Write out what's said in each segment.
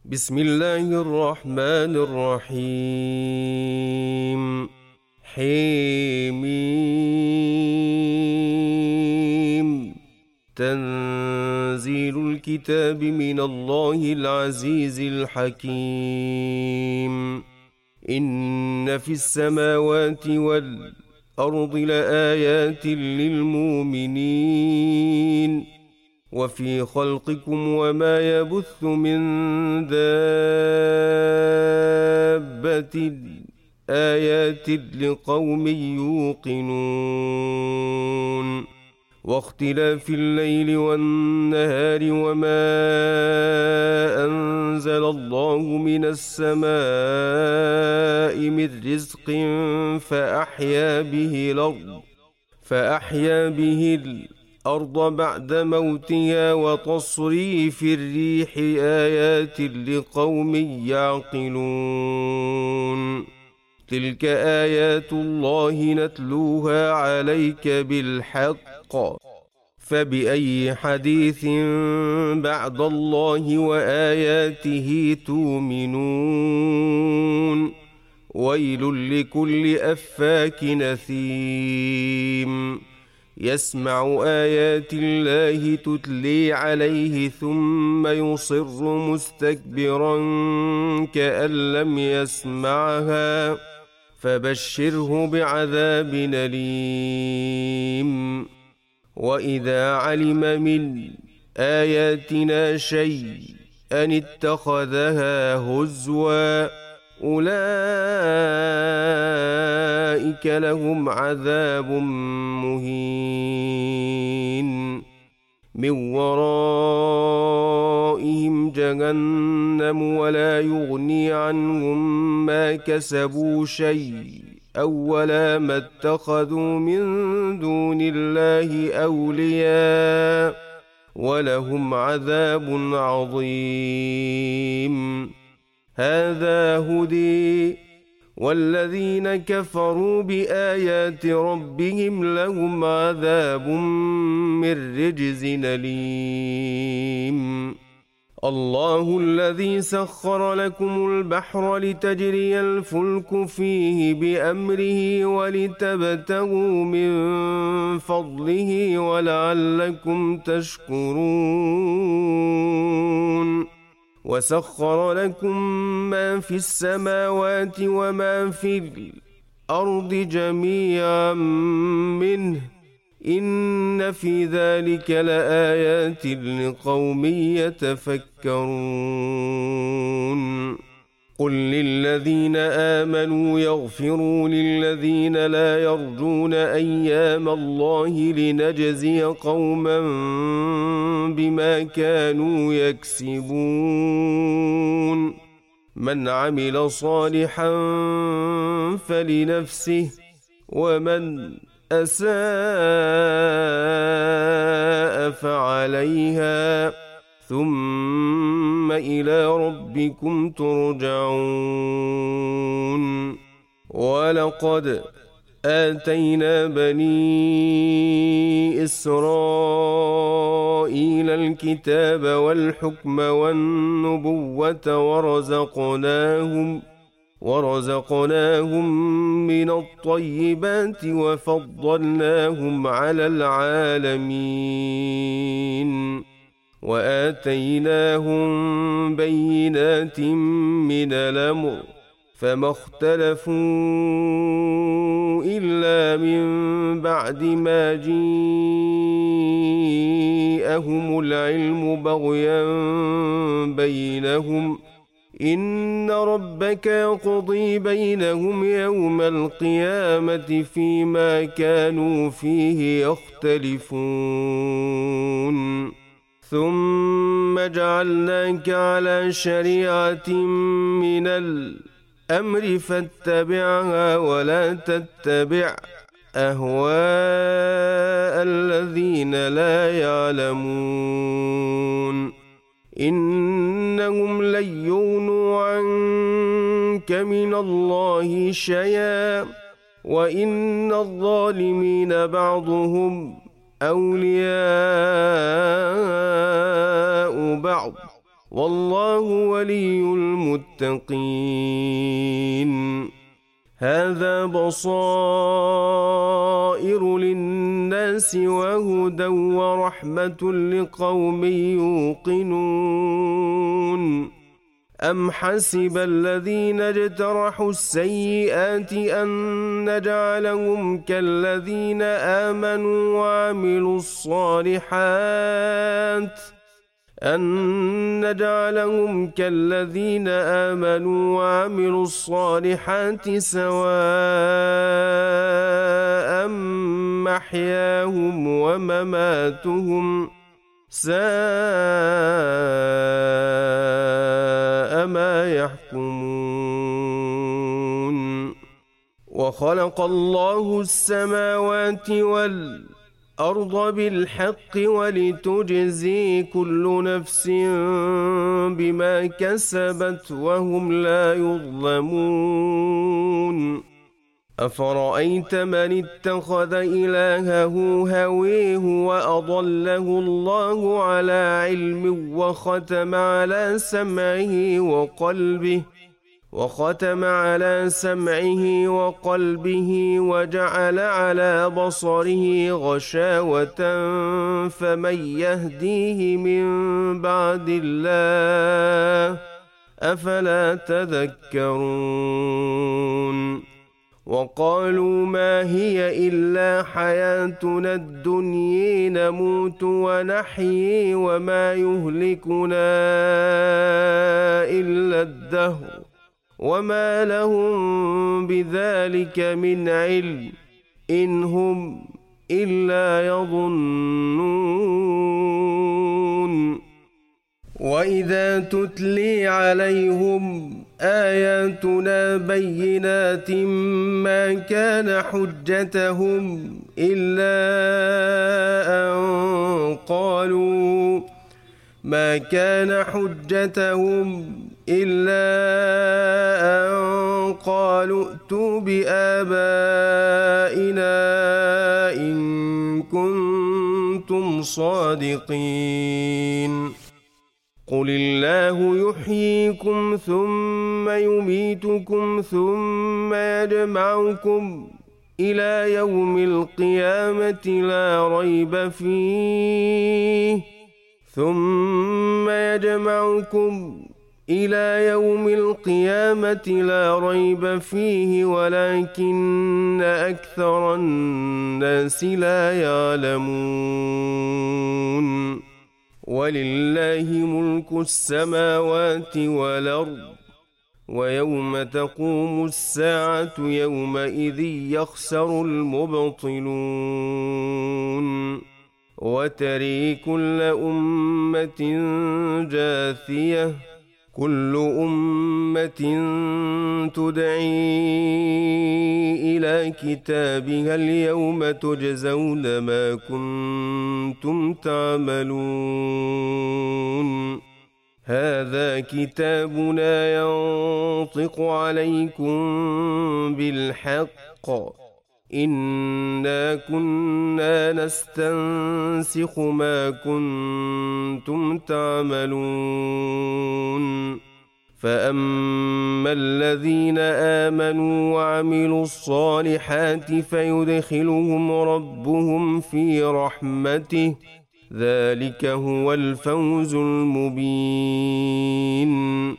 بسم الله الرحمن الرحيم. حميم. تنزيل الكتاب من الله العزيز الحكيم. إن في السماوات والأرض لآيات للمؤمنين وفي خلقكم وما يبث من دابة آيات لقوم يوقنون واختلاف الليل والنهار وما أنزل الله من السماء من رزق فأحيا به الأرض بعد موتها وتصريف الريح آيات لقوم يعقلون. تلك آيات الله نتلوها عليك بالحق فبأي حديث بعد الله وآياته تؤمنون. ويل لكل أفاك نثيم يسمع آيات الله تتلي عليه ثم يصر مستكبرا كأن لم يسمعها فبشره بعذاب أليم. وإذا علم من آياتنا شيئا اتخذها هزوا أولئك لهم عذاب مهين من ورائهم جهنم ولا يغني عنهم ما كسبوا شيئا ولا ما اتخذوا من دون الله أولياء ولهم عذاب عظيم. هذا هدي والذين كفروا بآيات ربهم لهم عذاب من رجز أليم. الله الذي سخر لكم البحر لتجري الفلك فيه بأمره ولتبتغوا من فضله ولعلكم تشكرون. وسخر لكم ما في السماوات وما في الأرض جميعا منه إن في ذلك لآيات لقوم يتفكرون. قل للذين آمنوا يغفروا للذين لا يرجون أيام الله لنجزي قوما بما كانوا يكسبون. من عمل صالحا فلنفسه ومن أساء فعليها ثم إلى ربكم ترجعون. ولقد آتينا بني إسرائيل الكتاب والحكم والنبوة ورزقناهم من الطيبات وفضلناهم على العالمين وآتيناهم بينات من الأمر فما اختلفوا إلا من بعد ما جاءهم العلم بغيا بينهم إن ربك يقضي بينهم يوم القيامة فيما كانوا فيه يختلفون. ثم جعلناك على شريعة من الأمر فاتبعها ولا تتبع أهواء الذين لا يعلمون. إنهم لن يغنوا عنك من الله شيئا وإن الظالمين بعضهم أولياء بعض والله ولي المتقين. هذا بصائر للناس وهدى ورحمة لقوم يوقنون. أم حسب الذين اجترحوا السيئات أن نجعلهم كالذين آمنوا وعملوا الصالحات سواء محياهم ومماتهم ساء ما يحكمون. وخلق الله السماوات والأرض بالحق ولتجزي كل نفس بما كسبت وهم لا يظلمون. أفرأيت من اتخذ إلهه هويه وأضله الله على علم وختم على سمعه وقلبه وجعل على بصره غشاوة فمن يهديه من بعد الله أفلا تذكرون. وقالوا ما هي إلا حياتنا الدنيا نموت ونحيي وما يهلكنا إلا الدهر وما لهم بذلك من علم إن هم إلا يظنون. وإذا تتلي عليهم آياتنا بينات ما كان حجتهم إلا أن قالوا ائتوا بآبائنا إن كنتم صادقين. قل الله يحييكم ثم يميتكم ثم يجمعكم إلى يوم القيامة لا ريب فيه ولكن أكثر الناس لا يعلمون. ولله ملك السماوات والأرض ويوم تقوم الساعة يومئذ يخسر المبطلون. وترى كل أمة جاثية كل أمة تدعي إلى كتابها اليوم تجزون ما كنتم تعملون. هذا كتابنا ينطق عليكم بالحق إنا كنا نستنسخ ما كنتم تعملون. فأما الذين آمنوا وعملوا الصالحات فيدخلهم ربهم في رحمته ذلك هو الفوز المبين.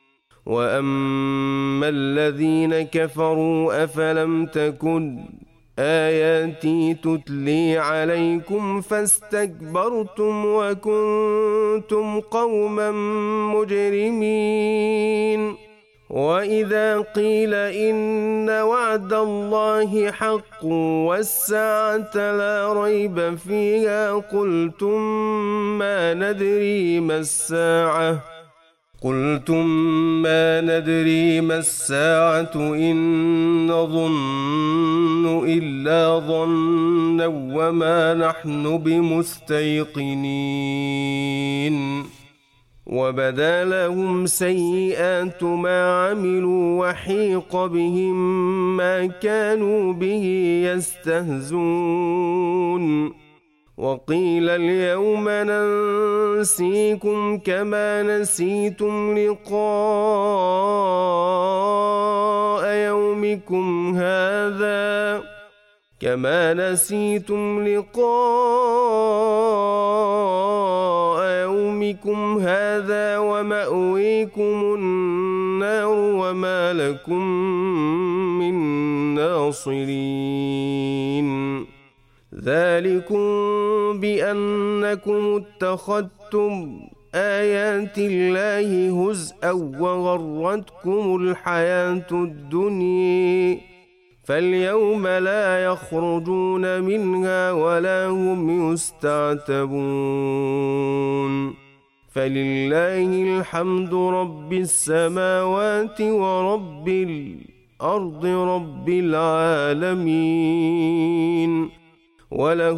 وأما الذين كفروا أفلم تكن آياتي تتلي عليكم فاستكبرتم وكنتم قوما مجرمين. وإذا قيل إن وعد الله حق والساعة لا ريب فيها قلتم ما ندري ما الساعة إن نظن إلا ظنا وما نحن بمستيقنين. وبدا لهم سيئات ما عملوا وحيق بهم ما كانوا به يستهزون. وقيل اليوم ننسيكم كما نسيتم لقاء يومكم هذا ومأويكم النار وما لكم من ناصرين ذلكم بأنكم اتخذتم آيات الله هزءا وغرتكم الحياة الدنيا فاليوم لا يخرجون منها ولا هم يستعتبون فلله الحمد رب السماوات ورب الأرض رب العالمين وله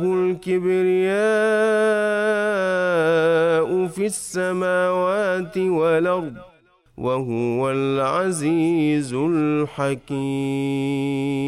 الكبرياء في السماوات والأرض وهو العزيز الحكيم.